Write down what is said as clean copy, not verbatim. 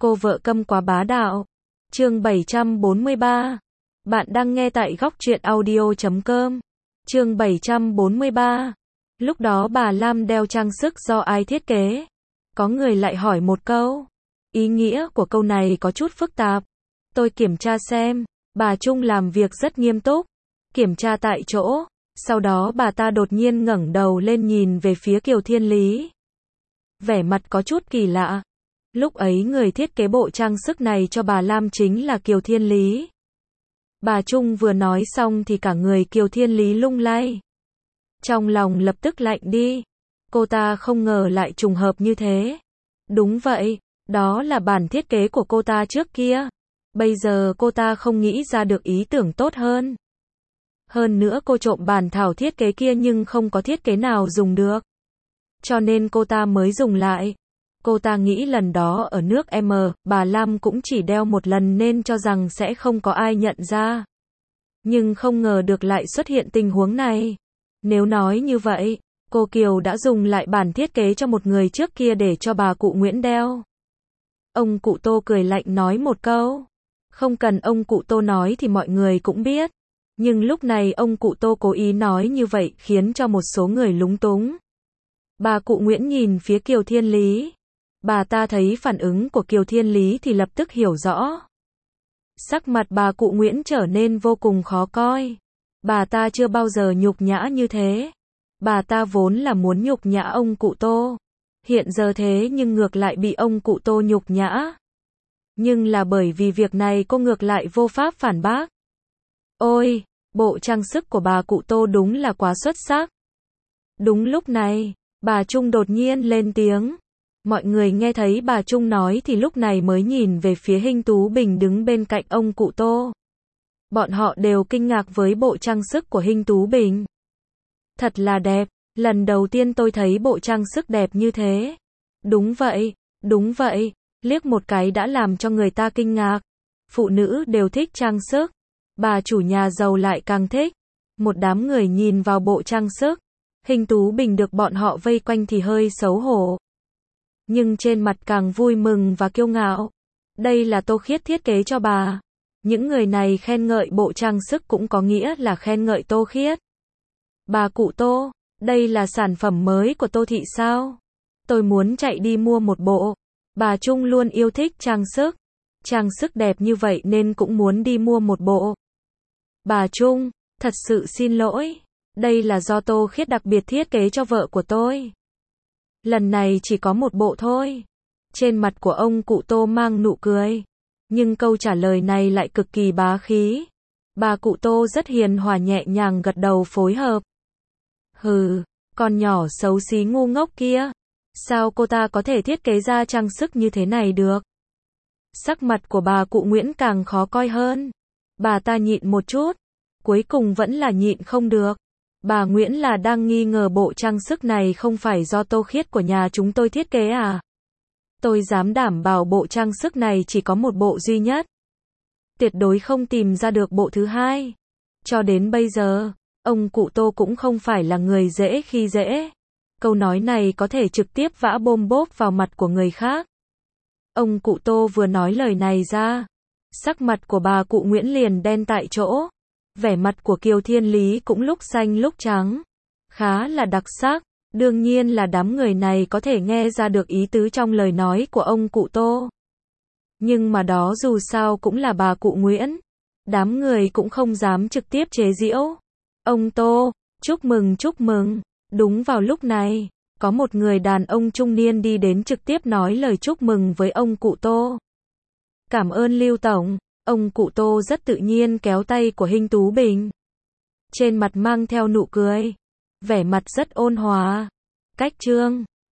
Cô vợ câm quá bá đạo. Chương 743. Bạn đang nghe tại góc truyện audio.com. Chương 743. Lúc đó bà Lam đeo trang sức do ai thiết kế? Có người lại hỏi một câu. Ý nghĩa của câu này có chút phức tạp. Tôi kiểm tra xem. Bà Trung làm việc rất nghiêm túc. Kiểm tra tại chỗ. Sau đó bà ta đột nhiên ngẩng đầu lên nhìn về phía Kiều Thiên Lý. Vẻ mặt có chút kỳ lạ. Lúc ấy người thiết kế bộ trang sức này cho bà Lam chính là Kiều Thiên Lý. Bà Trung vừa nói xong thì cả người Kiều Thiên Lý lung lay. Trong lòng lập tức lạnh đi. Cô ta không ngờ lại trùng hợp như thế. Đúng vậy, đó là bản thiết kế của cô ta trước kia. Bây giờ cô ta không nghĩ ra được ý tưởng tốt hơn. Hơn nữa cô trộm bản thảo thiết kế kia nhưng không có thiết kế nào dùng được. Cho nên cô ta mới dùng lại. Cô ta nghĩ lần đó ở nước M, bà Lam cũng chỉ đeo một lần nên cho rằng sẽ không có ai nhận ra. Nhưng không ngờ được lại xuất hiện tình huống này. Nếu nói như vậy, cô Kiều đã dùng lại bản thiết kế cho một người trước kia để cho bà cụ Nguyễn đeo. Ông cụ Tô cười lạnh nói một câu. Không cần ông cụ Tô nói thì mọi người cũng biết. Nhưng lúc này ông cụ Tô cố ý nói như vậy khiến cho một số người lúng túng. Bà cụ Nguyễn nhìn phía Kiều Thiên Lý. Bà ta thấy phản ứng của Kiều Thiên Lý thì lập tức hiểu rõ. Sắc mặt bà cụ Nguyễn trở nên vô cùng khó coi. Bà ta chưa bao giờ nhục nhã như thế. Bà ta vốn là muốn nhục nhã ông cụ Tô. Hiện giờ thế nhưng ngược lại bị ông cụ Tô nhục nhã. Nhưng là bởi vì việc này cô ngược lại vô pháp phản bác. Ôi, bộ trang sức của bà cụ Tô đúng là quá xuất sắc. Đúng lúc này, bà Trung đột nhiên lên tiếng. Mọi người nghe thấy bà Trung nói thì lúc này mới nhìn về phía Hinh Tú Bình đứng bên cạnh ông cụ Tô. Bọn họ đều kinh ngạc với bộ trang sức của Hinh Tú Bình. Thật là đẹp, lần đầu tiên tôi thấy bộ trang sức đẹp như thế. Đúng vậy, liếc một cái đã làm cho người ta kinh ngạc. Phụ nữ đều thích trang sức, bà chủ nhà giàu lại càng thích. Một đám người nhìn vào bộ trang sức, Hinh Tú Bình được bọn họ vây quanh thì hơi xấu hổ. Nhưng trên mặt càng vui mừng và kiêu ngạo. Đây là Tô Khiết thiết kế cho bà. Những người này khen ngợi bộ trang sức cũng có nghĩa là khen ngợi Tô Khiết. Bà cụ Tô, đây là sản phẩm mới của Tô Thị sao? Tôi muốn chạy đi mua một bộ. Bà Trung luôn yêu thích trang sức. Trang sức đẹp như vậy nên cũng muốn đi mua một bộ. Bà Trung, thật sự xin lỗi. Đây là do Tô Khiết đặc biệt thiết kế cho vợ của tôi. Lần này chỉ có một bộ thôi. Trên mặt của ông cụ Tô mang nụ cười. Nhưng câu trả lời này lại cực kỳ bá khí. Bà cụ Tô rất hiền hòa nhẹ nhàng gật đầu phối hợp. Hừ, con nhỏ xấu xí ngu ngốc kia. Sao cô ta có thể thiết kế ra trang sức như thế này được? Sắc mặt của bà cụ Nguyễn càng khó coi hơn. Bà ta nhịn một chút. Cuối cùng vẫn là nhịn không được. Bà Nguyễn là đang nghi ngờ bộ trang sức này không phải do Tô Khiết của nhà chúng tôi thiết kế à? Tôi dám đảm bảo bộ trang sức này chỉ có một bộ duy nhất. Tuyệt đối không tìm ra được bộ thứ hai. Cho đến bây giờ, ông cụ Tô cũng không phải là người dễ khi dễ. Câu nói này có thể trực tiếp vã bôm bốp vào mặt của người khác. Ông cụ Tô vừa nói lời này ra. Sắc mặt của bà cụ Nguyễn liền đen tại chỗ. Vẻ mặt của Kiều Thiên Lý cũng lúc xanh lúc trắng. Khá là đặc sắc. Đương nhiên là đám người này có thể nghe ra được ý tứ trong lời nói của ông cụ Tô. Nhưng mà đó dù sao cũng là bà cụ Nguyễn. Đám người cũng không dám trực tiếp chế giễu. Ông Tô, chúc mừng chúc mừng. Đúng vào lúc này, có một người đàn ông trung niên đi đến trực tiếp nói lời chúc mừng với ông cụ Tô. Cảm ơn Lưu Tổng. Ông cụ Tô rất tự nhiên kéo tay của Hinh Tú Bình. Trên mặt mang theo nụ cười. Vẻ mặt rất ôn hòa. Cách trương.